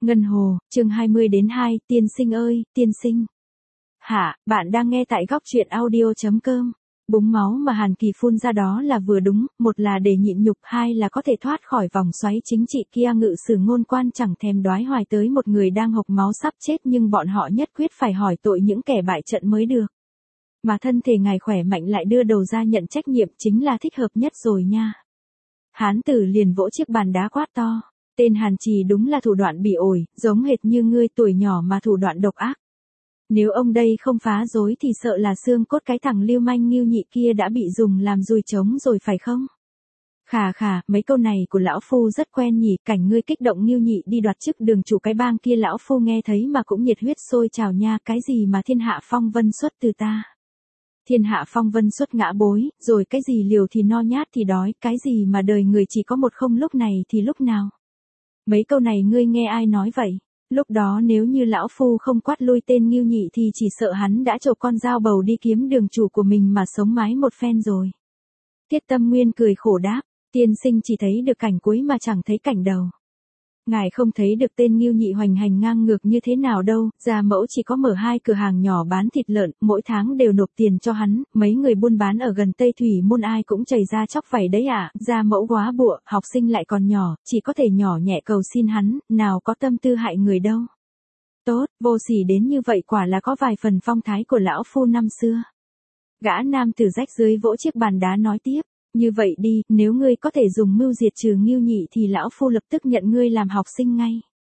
Ngân Hồ, chương 20-2, tiên sinh ơi, tiên sinh. Hạ, bạn đang nghe tại góc truyện audio.com. Búng máu mà Hàn Kỳ phun ra đó là vừa đúng, một là để nhịn nhục, hai là có thể thoát khỏi vòng xoáy chính trị kia. Ngự sử ngôn quan chẳng thèm đoái hoài tới một người đang hộc máu sắp chết, nhưng bọn họ nhất quyết phải hỏi tội những kẻ bại trận mới được. Mà thân thể ngài khỏe mạnh lại đưa đầu ra nhận trách nhiệm, chính là thích hợp nhất rồi nha. Hán tử liền vỗ chiếc bàn đá quát to. Tên Hàn Trì đúng là thủ đoạn bỉ ổi, giống hệt như ngươi, tuổi nhỏ mà thủ đoạn độc ác. Nếu ông đây không phá rối thì sợ là xương cốt cái thằng lưu manh Ngưu Nhị kia đã bị dùng làm dùi trống rồi phải không? Khà khà, mấy câu này của lão phu rất quen nhỉ. Cảnh ngươi kích động Ngưu Nhị đi đoạt chức đường chủ cái bang kia lão phu nghe thấy mà cũng nhiệt huyết sôi trào nha. Cái gì mà thiên hạ phong vân xuất từ ta? Thiên hạ phong vân xuất ngã bối, rồi cái gì liều thì no nhát thì đói, cái gì mà đời người chỉ có một không, lúc này thì lúc nào? Mấy câu này ngươi nghe ai nói vậy? Lúc đó nếu như lão phu không quát lui tên Ngưu Nhị thì chỉ sợ hắn đã chộp con dao bầu đi kiếm đường chủ của mình mà sống mái một phen rồi. Thiết Tâm Nguyên cười khổ đáp, tiên sinh chỉ thấy được cảnh cuối mà chẳng thấy cảnh đầu. Ngài không thấy được tên Ngưu Nhị hoành hành ngang ngược như thế nào đâu. Gia mẫu chỉ có mở 2 cửa hàng nhỏ bán thịt lợn, mỗi tháng đều nộp tiền cho hắn. Mấy người buôn bán ở gần Tây Thủy Môn ai cũng chảy ra chóc vảy đấy ạ. Gia mẫu quá bụa, học sinh lại còn nhỏ, chỉ có thể nhỏ nhẹ cầu xin hắn, nào có tâm tư hại người đâu. Tốt, vô sỉ đến như vậy quả là có vài phần phong thái của lão phu năm xưa. Gã nam tử rách dưới vỗ chiếc bàn đá nói tiếp. Như vậy đi, nếu ngươi có thể dùng mưu diệt trừ Ngưu Nhị thì lão phu lập tức nhận ngươi làm học sinh ngay.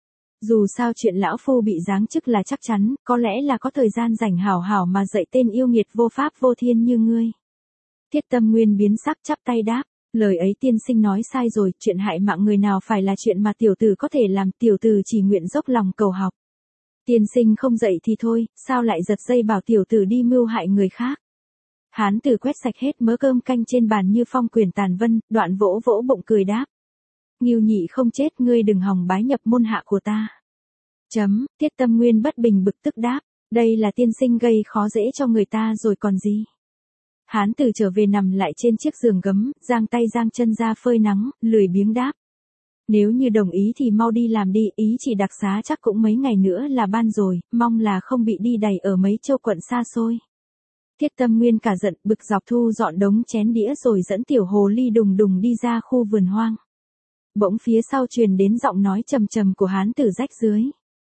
Dù sao chuyện lão phu bị giáng chức là chắc chắn, có lẽ là có thời gian rảnh hảo hảo mà dạy tên yêu nghiệt vô pháp vô thiên như ngươi. Thiết Tâm Nguyên biến sắc chắp tay đáp, lời ấy tiên sinh nói sai rồi, chuyện hại mạng người nào phải là chuyện mà tiểu tử có thể làm, tiểu tử chỉ nguyện dốc lòng cầu học. Tiên sinh không dạy thì thôi, sao lại giật dây bảo tiểu tử đi mưu hại người khác? Hán tử quét sạch hết mớ cơm canh trên bàn như phong quyền tàn vân, đoạn vỗ vỗ bụng cười đáp. Ngưu Nhị không chết, ngươi đừng hòng bái nhập môn hạ của ta. Thiết Tâm Nguyên bất bình bực tức đáp, đây là tiên sinh gây khó dễ cho người ta rồi còn gì. Hán tử trở về nằm lại trên chiếc giường gấm, giang tay giang chân ra phơi nắng, lười biếng đáp. Nếu như đồng ý thì mau đi làm đi, ý chỉ đặc xá chắc cũng mấy ngày nữa là ban rồi, mong là không bị đi đày ở mấy châu quận xa xôi. Thiết Tâm Nguyên cả giận, bực dọc thu dọn đống chén đĩa rồi dẫn tiểu hồ ly đùng đùng đi ra khu vườn hoang. Bỗng phía sau truyền đến giọng nói trầm trầm của hán tử rách dưới.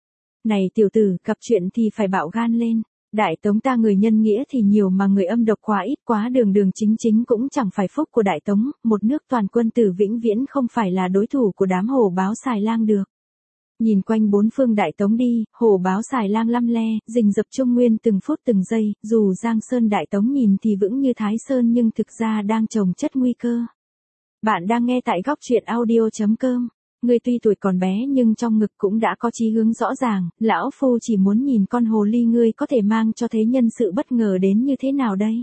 Này tiểu tử, gặp chuyện thì phải bạo gan lên. Đại Tống ta người nhân nghĩa thì nhiều mà người âm độc quá ít, quá đường đường chính chính cũng chẳng phải phúc của Đại Tống. Một nước toàn quân tử vĩnh viễn không phải là đối thủ của đám hổ báo xài lang được. Nhìn quanh bốn phương Đại Tống đi, hổ báo xài lang lăm le, rình rập Trung Nguyên từng phút từng giây, dù Giang Sơn Đại Tống nhìn thì vững như Thái Sơn nhưng thực ra đang chồng chất nguy cơ. Bạn đang nghe tại góc truyện audio.com. Ngươi tuy tuổi còn bé nhưng trong ngực cũng đã có chí hướng rõ ràng, lão phu chỉ muốn nhìn con hồ ly ngươi có thể mang cho thế nhân sự bất ngờ đến như thế nào đây.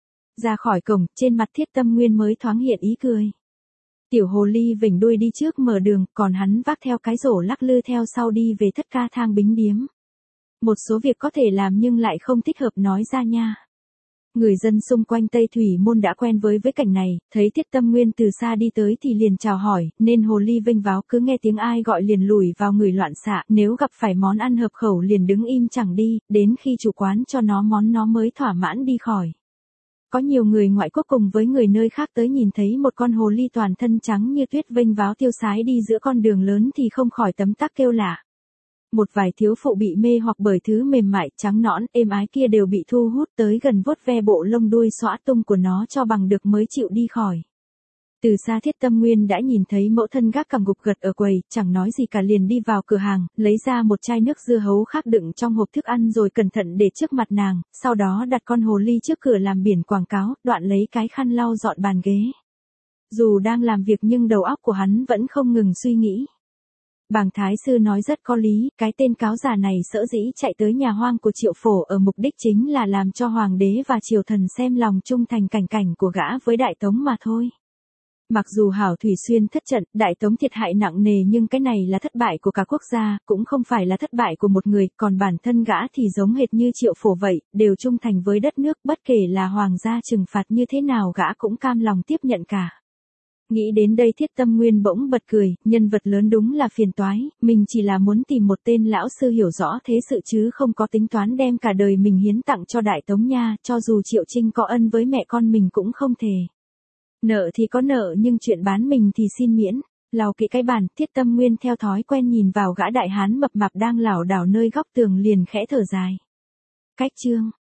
Ra khỏi cổng, trên mặt Thiết Tâm Nguyên mới thoáng hiện ý cười. Tiểu hồ ly vểnh đuôi đi trước mở đường, còn hắn vác theo cái rổ lắc lư theo sau đi về thất ca thang bính điếm. Một số việc có thể làm nhưng lại không thích hợp nói ra nha. Người dân xung quanh Tây Thủy Môn đã quen với cảnh này, thấy Thiết Tâm Nguyên từ xa đi tới thì liền chào hỏi, nên hồ ly vênh váo cứ nghe tiếng ai gọi liền lùi vào người loạn xạ, nếu gặp phải món ăn hợp khẩu liền đứng im chẳng đi, đến khi chủ quán cho nó món nó mới thỏa mãn đi khỏi. Có nhiều người ngoại quốc cùng với người nơi khác tới nhìn thấy một con hồ ly toàn thân trắng như tuyết vênh váo tiêu sái đi giữa con đường lớn thì không khỏi tấm tắc kêu lạ. Một vài thiếu phụ bị mê hoặc bởi thứ mềm mại, trắng nõn, êm ái kia đều bị thu hút tới gần vuốt ve bộ lông đuôi xõa tung của nó cho bằng được mới chịu đi khỏi. Từ xa Thiết Tâm Nguyên đã nhìn thấy mẫu thân gác cằm gục gật ở quầy, chẳng nói gì cả liền đi vào cửa hàng, lấy ra một chai nước dưa hấu khác đựng trong hộp thức ăn rồi cẩn thận để trước mặt nàng, sau đó đặt con hồ ly trước cửa làm biển quảng cáo, đoạn lấy cái khăn lau dọn bàn ghế. Dù đang làm việc nhưng đầu óc của hắn vẫn không ngừng suy nghĩ. Bàng Thái Sư nói rất có lý, cái tên cáo già này sở dĩ chạy tới nhà hoang của Triệu Phổ ở mục đích chính là làm cho hoàng đế và triều thần xem lòng trung thành cảnh của gã với Đại Tống mà thôi. Mặc dù Hảo Thủy Xuyên thất trận, Đại Tống thiệt hại nặng nề nhưng cái này là thất bại của cả quốc gia, cũng không phải là thất bại của một người, còn bản thân gã thì giống hệt như Triệu Phổ vậy, đều trung thành với đất nước, bất kể là hoàng gia trừng phạt như thế nào gã cũng cam lòng tiếp nhận cả. Nghĩ đến đây Thiết Tâm Nguyên bỗng bật cười, nhân vật lớn đúng là phiền toái, mình chỉ là muốn tìm một tên lão sư hiểu rõ thế sự chứ không có tính toán đem cả đời mình hiến tặng cho Đại Tống nha, cho dù Triệu Trinh có ân với mẹ con mình cũng không thể. Nợ thì có nợ nhưng chuyện bán mình thì xin miễn. Lào kỹ cái bàn, Thiết Tâm Nguyên theo thói quen nhìn vào gã đại hán mập mạp đang lảo đảo nơi góc tường liền khẽ thở dài. Cách chương